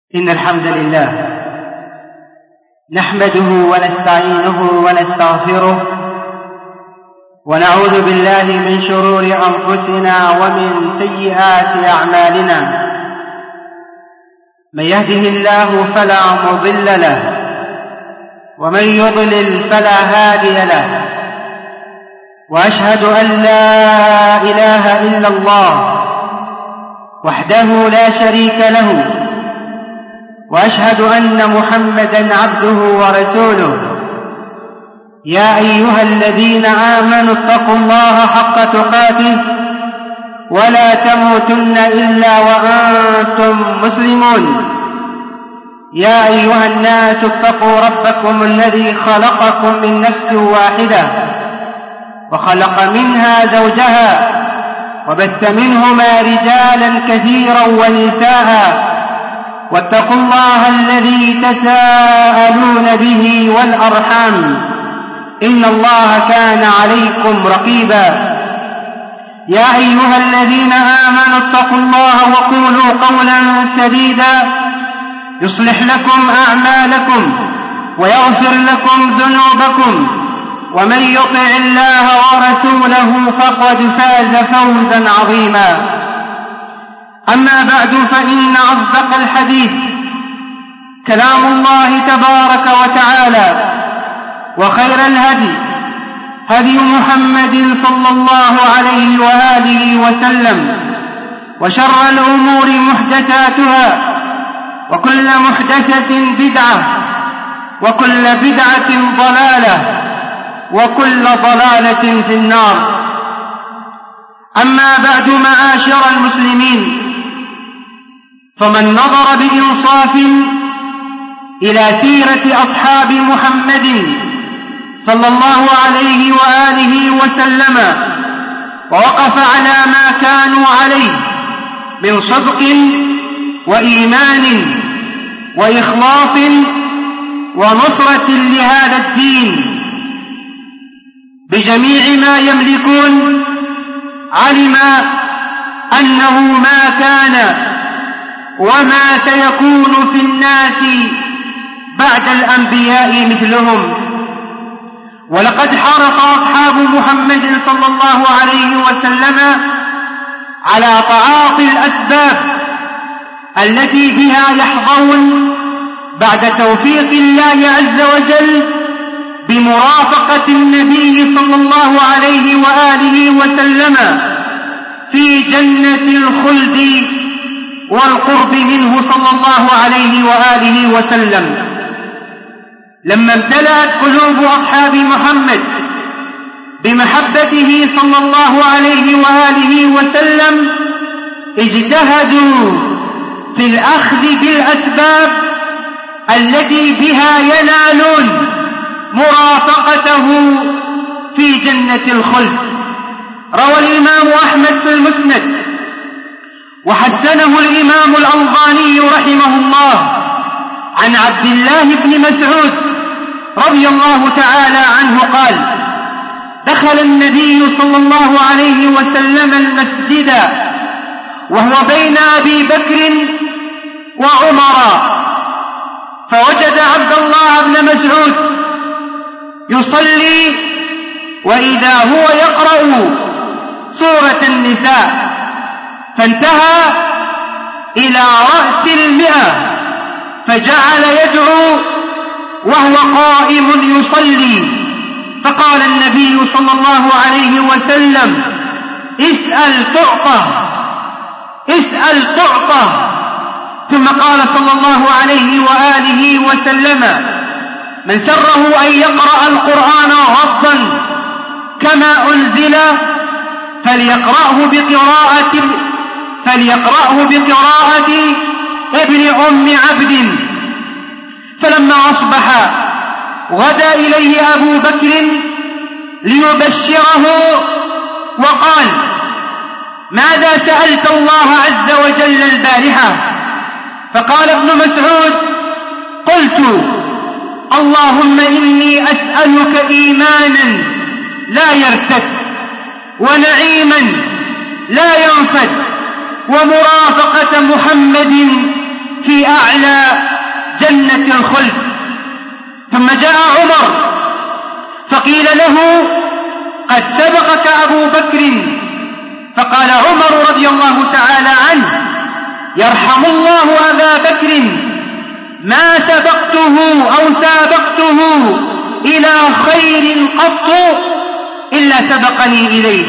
إن الحمد لله نحمده ونستعينه ونستغفره ونعوذ بالله من شرور أنفسنا ومن سيئات أعمالنا. من يهده الله فلا مضل له ومن يضلل فلا هادي له، وأشهد أن لا إله إلا الله وحده لا شريك له، وأشهد أن محمدًا عبده ورسوله. يا أيها الذين آمنوا اتقوا الله حق تقاته ولا تموتن إلا وأنتم مسلمون. يا أيها الناس اتقوا ربكم الذي خلقكم من نفس واحدة وخلق منها زوجها وبث منهما رجالا كثيرا ونساء، واتقوا الله الذي تساءلون به والأرحام إن الله كان عليكم رقيبا. يا أيها الذين آمنوا اتقوا الله وقولوا قولا سديدا يصلح لكم أعمالكم ويغفر لكم ذنوبكم، ومن يطع الله ورسوله فقد فاز فوزا عظيما. أما بعد، فإن أصدق الحديث كلام الله تبارك وتعالى، وخير الهدي هدي محمد صلى الله عليه وآله وسلم، وشر الأمور محدثاتها، وكل محدثة بدعة، وكل بدعة ضلالة، وكل ضلالة في النار. أما بعد، معاشر المسلمين، فمن نظر بإنصاف إلى سيرة أصحاب محمد صلى الله عليه وآله وسلم ووقف على ما كانوا عليه من صدق وإيمان وإخلاص ونصرة لهذا الدين بجميع ما يملكون، علم أنه ما كان وما سيكون في الناس بعد الأنبياء مثلهم. ولقد حرص أصحاب محمد صلى الله عليه وسلم على تعاطي الأسباب التي بها يحظون بعد توفيق الله عز وجل بمرافقة النبي صلى الله عليه وآله وسلم في جنة الخلد والقرب منه صلى الله عليه وآله وسلم. لما امتلأت قلوب أصحاب محمد بمحبته صلى الله عليه وآله وسلم، اجتهدوا في الأخذ بالأسباب التي بها ينالون مرافقته في جنة الخلد. روى الإمام أحمد في المسند، وحسنه الإمام الألباني رحمه الله، عن عبد الله بن مسعود رضي الله تعالى عنه قال: دخل النبي صلى الله عليه وسلم المسجد وهو بين أبي بكر وعمر، فوجد عبد الله بن مسعود يصلي وإذا هو يقرأ سورة النساء، فانتهى إلى رأس 100 فجعل يدعو وهو قائم يصلي، فقال النبي صلى الله عليه وسلم: اسأل تعطى، اسأل تعطى. ثم قال صلى الله عليه وآله وسلم: من سره أن يقرأ القرآن غضا كما أنزل فليقرأه بقراءة ابن أم عبد. فلما أصبح غدا إليه أبو بكر ليبشره وقال: ماذا سألت الله عز وجل البارحة؟ فقال ابن مسعود: قلت: اللهم إني أسألك إيمانا لا يرتد، ونعيما لا ينفد، ومرافقة محمد في أعلى جنة الخلد. ثم جاء عمر فقيل له قد سبقك أبو بكر، فقال عمر رضي الله تعالى عنه يرحم الله أبا بكر ما سبقته أو سابقته إلى خير قط إلا سبقني إليه.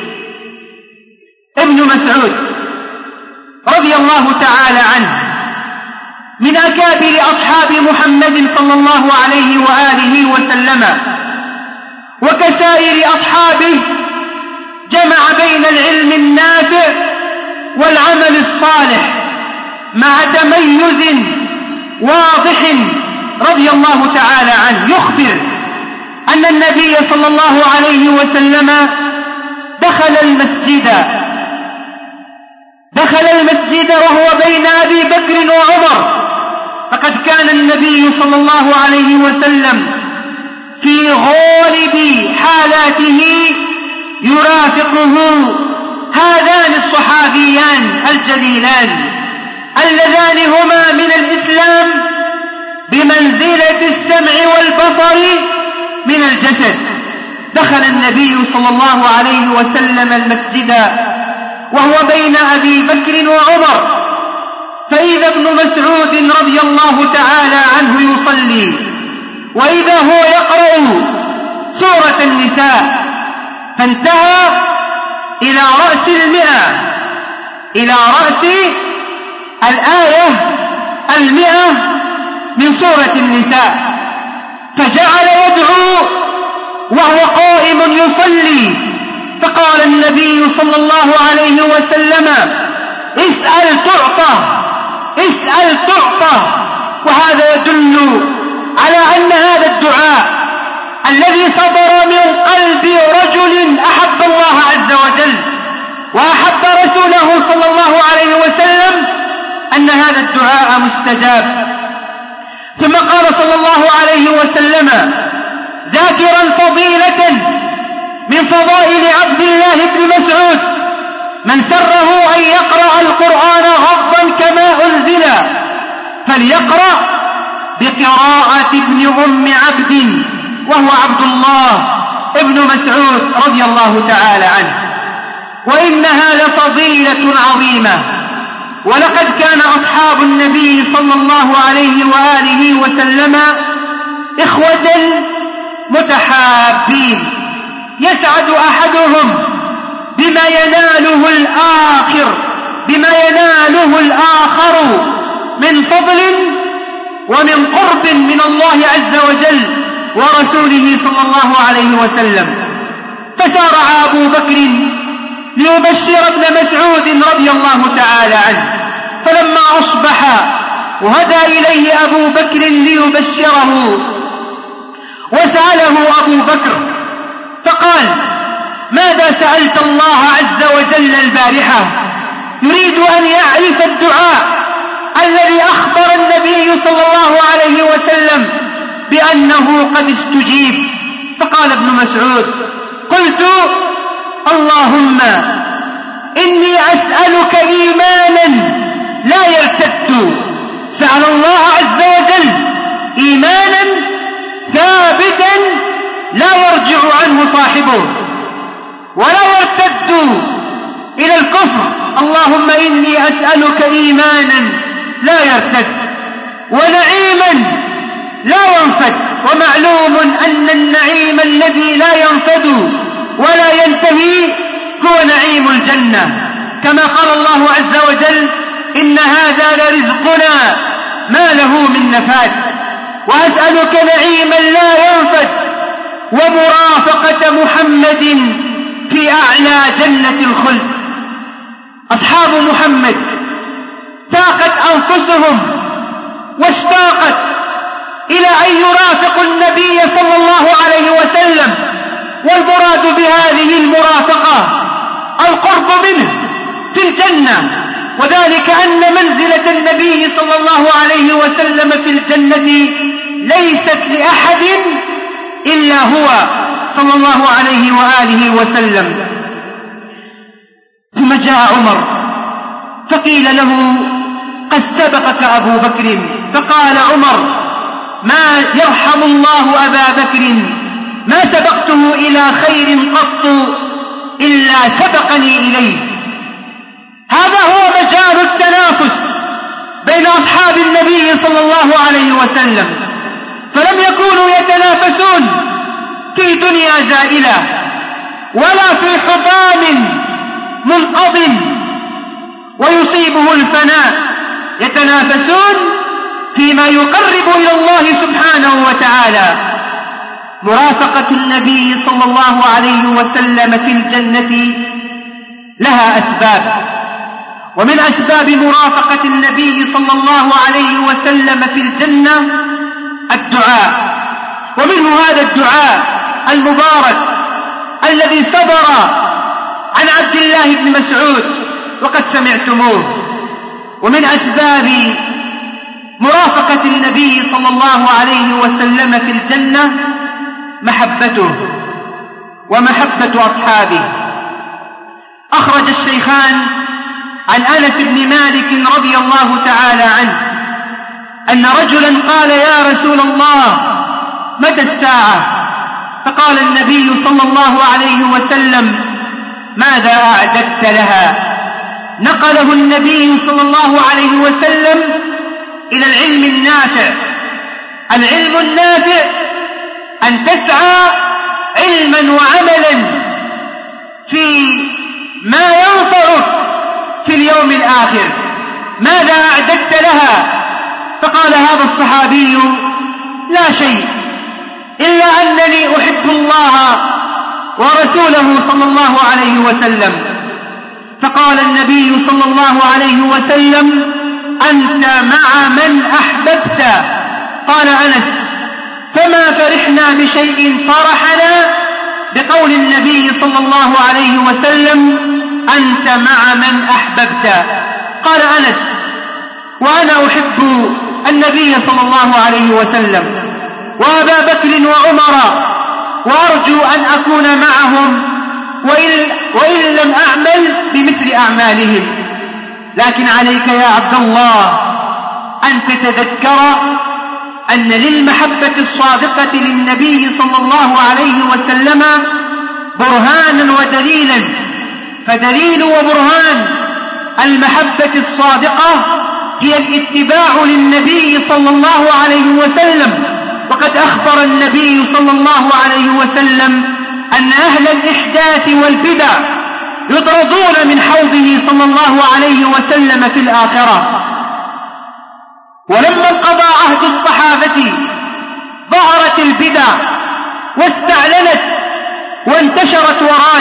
ابن مسعود رضي الله تعالى عنه من أكابر أصحاب محمد صلى الله عليه وآله وسلم، وكسائر أصحابه جمع بين العلم النافع والعمل الصالح مع تميز واضح رضي الله تعالى عنه. يخبر أن النبي صلى الله عليه وسلم دخل المسجد وهو بين أبي بكر وعمر، فقد كان النبي صلى الله عليه وسلم في غالب حالاته يرافقه هذان الصحابيان الجليلان اللذان هما من الإسلام بمنزلة السمع والبصر من الجسد. دخل النبي صلى الله عليه وسلم المسجد وهو بين أبي بكر وعمر، فإذا ابن مسعود رضي الله تعالى عنه يصلي، وإذا هو يقرأ سورة النساء، فانتهى إلى رأس الآية 100 من سورة النساء، فجعل يدعو وهو قائم يصلي، فقال النبي صلى الله عليه وسلم اسأل تعطى. وهذا يدل على أن هذا الدعاء الذي صدر من قلب رجل أحب الله عز وجل وأحب رسوله صلى الله عليه وسلم أن هذا الدعاء مستجاب. ثم قال صلى الله عليه وسلم ذاكرا فضيلة من فضائل عبد الله بن مسعود: من سره أن يقرأ القرآن غضا كما أنزل فليقرأ بقراءة ابن أم عبد، وهو عبد الله ابن مسعود رضي الله تعالى عنه. وإنها لفضيلة عظيمة، ولقد كان أصحاب النبي صلى الله عليه وآله وسلم إخوة متحابين، يسعد أحدهم بما يناله الآخر من فضل ومن قرب من الله عز وجل ورسوله صلى الله عليه وسلم. فسارع أبو بكر ليبشر ابن مسعود رضي الله تعالى عنه، فلما أصبح وهدى إليه أبو بكر ليبشره، وسأله أبو بكر فقال: ماذا سألت الله عز وجل البارحة؟ يريد أن يعرف الدعاء الذي أخبر النبي صلى الله عليه وسلم بأنه قد استجيب. فقال ابن مسعود: قلت: اللهم إني أسألك إيمانا لا يرتد. سأل الله عز وجل إيمانا ثابتا لا يرجع عنه صاحبه ولا يرتد إلى الكفر. اللهم إني أسألك إيمانا لا يرتد ونعيما لا ينفد. ومعلوم أن النعيم الذي لا ينفد ولا ينتهي هو نعيم الجنة، كما قال الله عز وجل: إن هذا لرزقنا ما له من نفاد. وأسألك نعيما لا ينفد ومرافقة محمد في أعلى جنة الخلد. أصحاب محمد تاقت أنفسهم واشتاقت إلى أن يرافقوا النبي صلى الله عليه وسلم، والمراد بهذه المرافقة القرب منه في الجنة، وذلك أن منزلة النبي صلى الله عليه وسلم في الجنة ليست لأحد إلا هو صلى الله عليه وآله وسلم. ثم جاء عمر فقيل له: قد سبقك أبو بكر. فقال عمر: ما يرحم الله أبا بكر، ما سبقته إلى خير قط إلا سبقني إليه. هذا هو مجال التنافس بين أصحاب النبي صلى الله عليه وسلم، فلم يكونوا يتنافسون في دنيا زائلة ولا في حطام منقض ويصيبه الفناء، يتنافسون فيما يقرب إلى الله سبحانه وتعالى. مرافقة النبي صلى الله عليه وسلم في الجنة لها أسباب، ومن أسباب مرافقة النبي صلى الله عليه وسلم في الجنة الدعاء، ومنه هذا الدعاء المبارك الذي صدر عن عبد الله بن مسعود وقد سمعتموه. ومن أسباب مرافقة النبي صلى الله عليه وسلم في الجنة محبته ومحبة أصحابه. أخرج الشيخان عن أنس بن مالك رضي الله تعالى عنه أن رجلا قال: يا رسول الله، متى الساعة؟ فقال النبي صلى الله عليه وسلم: ماذا أعددت لها؟ نقله النبي صلى الله عليه وسلم إلى العلم النافع. العلم النافع أن تسعى علما وعملا في ما ينفعك في اليوم الآخر. ماذا أعددت لها؟ فقال هذا الصحابي: لا شيء، إلا أنني أحب الله ورسوله صلى الله عليه وسلم. فقال النبي صلى الله عليه وسلم: أنت مع من أحببت. قال أنس: فما فرحنا بشيء فرحنا بقول النبي صلى الله عليه وسلم: أنت مع من أحببت. قال أنس: وأنا أحب النبي صلى الله عليه وسلم وأبا بكر وعمر، وأرجو أن أكون معهم وإن لم أعمل بمثل أعمالهم. لكن عليك يا عبد الله أن تتذكر أن للمحبة الصادقة للنبي صلى الله عليه وسلم برهانا ودليلا. فدليل وبرهان المحبة الصادقة هي الاتباع للنبي صلى الله عليه وسلم. وقد أخبر النبي صلى الله عليه وسلم أن أهل الإحداث والبدع يطردون من حوضه صلى الله عليه وسلم في الآخرة. ولما انقضى عهد الصحابة ظهرت البدع واستعلنت وانتشرت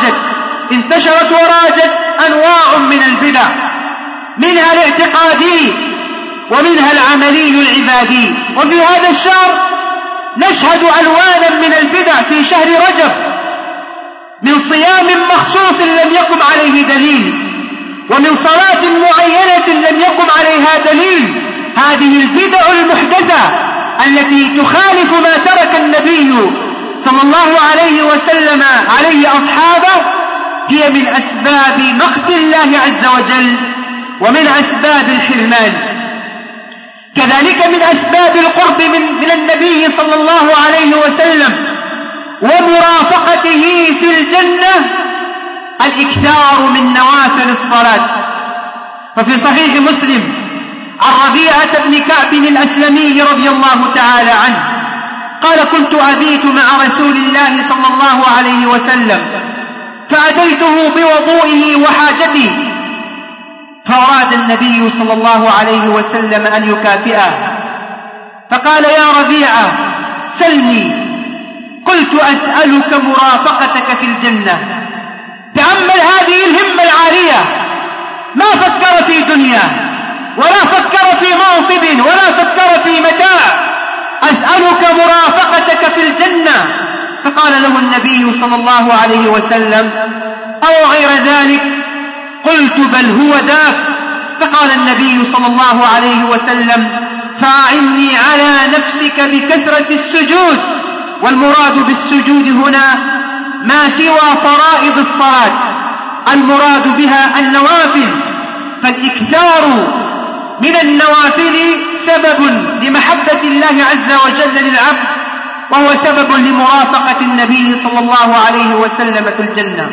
وراجت أنواع من البدع، منها الاعتقادي ومنها العملي العبادي. وفي هذا الشهر نشهد ألوانا من البدع في شهر رجب، من صيام مخصوص لم يقم عليه دليل، ومن صلاة معينة لم يقم عليها دليل. هذه البدع المحدثة التي تخالف ما ترك النبي صلى الله عليه وسلم عليه أصحابه هي من أسباب مقت الله عز وجل ومن أسباب الحرمان. كذلك من أسباب القرب من النبي صلى الله عليه وسلم ومرافقته في الجنة الإكثار من نوافل الصلاة. ففي صحيح مسلم عن ربيعة بن كعب الأسلمي رضي الله تعالى عنه قال: كنت أبيت مع رسول الله صلى الله عليه وسلم فأتيته بوضوئه وحاجته، فأراد النبي صلى الله عليه وسلم أن يكافئه فقال: يا ربيعة سلني. قلت: أسألك مرافقتك في الجنة. تأمل هذه الهمة العالية، ما فكر في دنيا ولا فكر في منصب ولا فكر في متاع. أسألك مرافقتك في الجنة. فقال له النبي صلى الله عليه وسلم: أو غير ذلك؟ قلت: بل هو ذاك. فقال النبي صلى الله عليه وسلم: فأعني على نفسك بكثرة السجود. والمراد بالسجود هنا ما سوى فرائض الصلاة، المراد بها النوافل. فالإكثار من النوافل سبب لمحبة الله عز وجل للعبد، وهو سبب لمرافقة النبي صلى الله عليه وسلم في الجنة.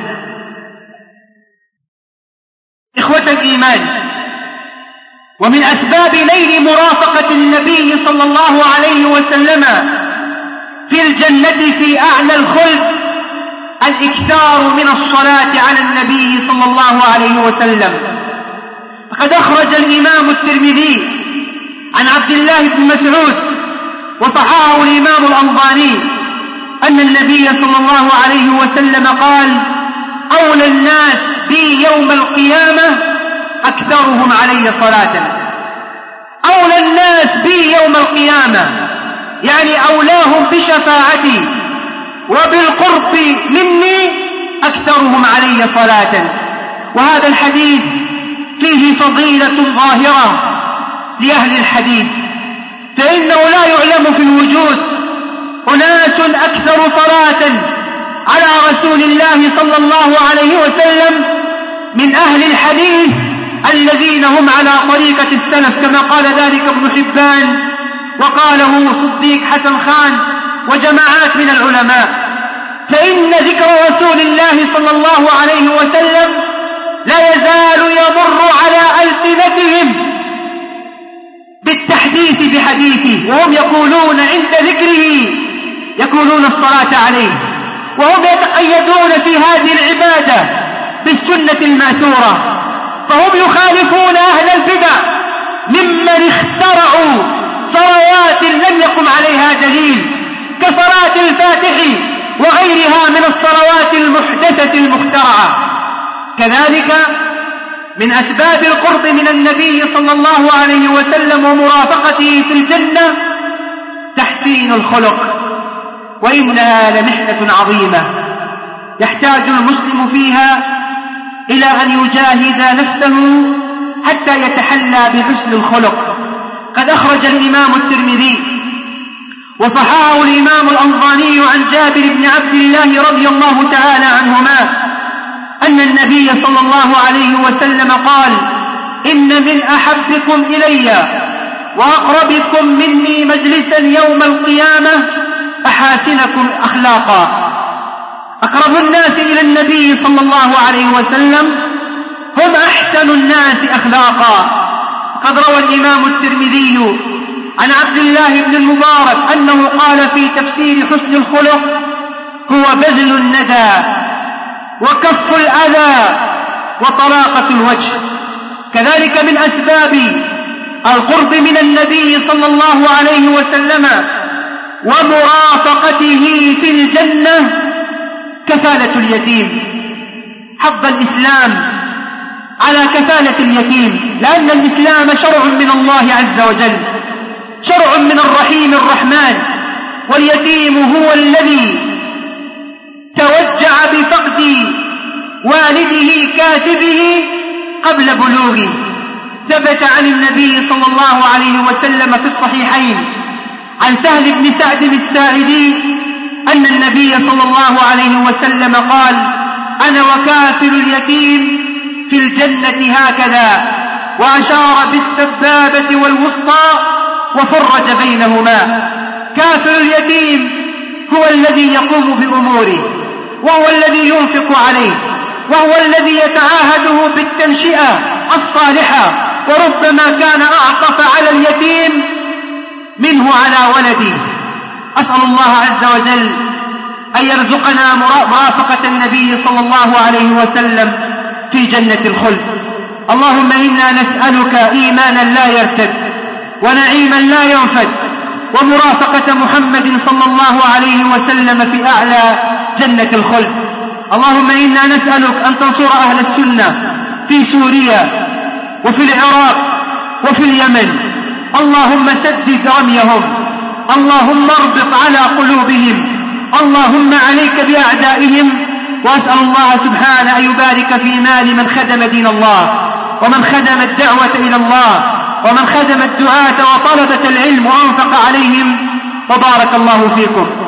إخوة الإيمان، ومن أسباب نيل مرافقة النبي صلى الله عليه وسلم في الجنة في أعلى الخلد الإكثار من الصلاة على النبي صلى الله عليه وسلم. فقد أخرج الإمام الترمذي عن عبد الله بن مسعود وصححه الإمام الألباني أن النبي صلى الله عليه وسلم قال: أولى الناس بي يوم القيامة أكثرهم علي صلاة. أولى الناس بي يوم القيامة يعني أولاهم بشفاعتي وبالقرب مني أكثرهم علي صلاة. وهذا الحديث فيه فضيلة ظاهرة لأهل الحديث، فإنه لا يعلم في الوجود أناس أكثر صلاة على رسول الله صلى الله عليه وسلم من أهل الحديث الذين هم على طريقة السلف، كما قال ذلك ابن حبان وقاله صديق حسن خان وجماعات من العلماء. فإن ذكر رسول الله صلى الله عليه وسلم لا يزال يمر على ألسنتهم بالتحديث بحديثه، وهم يقولون عند ذكره يقولون الصلاة عليه، وهم يتقيدون في هذه العبادة بالسنة المأثورة، فهم يخالفون أهل البدع ممن اخترعوا صلوات لم يقم عليها دليل كصلاة الفاتح وغيرها من الصلوات المحدثة المخترعة. كذلك من أسباب القرب من النبي صلى الله عليه وسلم ومرافقته في الجنة تحسين الخلق، وإنها لمحنة عظيمة يحتاج المسلم فيها إلى أن يجاهد نفسه حتى يتحلى بحسن الخلق. قد أخرج الإمام الترمذي وصححه الإمام الألباني عن جابر بن عبد الله رضي الله تعالى عنهما أن النبي صلى الله عليه وسلم قال: إن من أحبكم إلي وأقربكم مني مجلسا يوم القيامة أحاسنكم أخلاقا. أقرب الناس إلى النبي صلى الله عليه وسلم هم أحسن الناس أخلاقا. قد روى الإمام الترمذي عن عبد الله بن المبارك أنه قال في تفسير حسن الخلق: هو بذل الندى وكف الأذى وطلاقة الوجه. كذلك من أسباب القرب من النبي صلى الله عليه وسلم ومرافقته في الجنة كفالة اليتيم. حض الإسلام على كفالة اليتيم، لأن الإسلام شرع من الله عز وجل، شرع من الرحيم الرحمن، واليتيم هو الذي توجع بفقد والده كاتبه قبل بلوغه. ثبت عن النبي صلى الله عليه وسلم في الصحيحين عن سهل بن سعد الساعدي أن النبي صلى الله عليه وسلم قال: أنا وكافل اليتيم في الجنة هكذا، وأشار بالسبابة والوسطى وفرج بينهما. كافل اليتيم هو الذي يقوم بأموره، وهو الذي ينفق عليه، وهو الذي يتعاهده بالتنشئة الصالحة، وربما كان أعطف على اليتيم منه على ولده. أسأل الله عز وجل أن يرزقنا مرافقة النبي صلى الله عليه وسلم في جنة الخلد. اللهم إنا نسألك إيمانا لا يرتد، ونعيما لا ينفد، ومرافقة محمد صلى الله عليه وسلم في أعلى جنة الخلد. اللهم إنا نسألك أن تنصر أهل السنة في سوريا وفي العراق وفي اليمن. اللهم سدد رميهم، اللهم اربط على قلوبهم، اللهم عليك بأعدائهم. وأسأل الله سبحانه أن يبارك في مال من خدم دين الله، ومن خدم الدعوة إلى الله، ومن خدم الدعاة وطلبة العلم وأنفق عليهم. وبارك الله فيكم.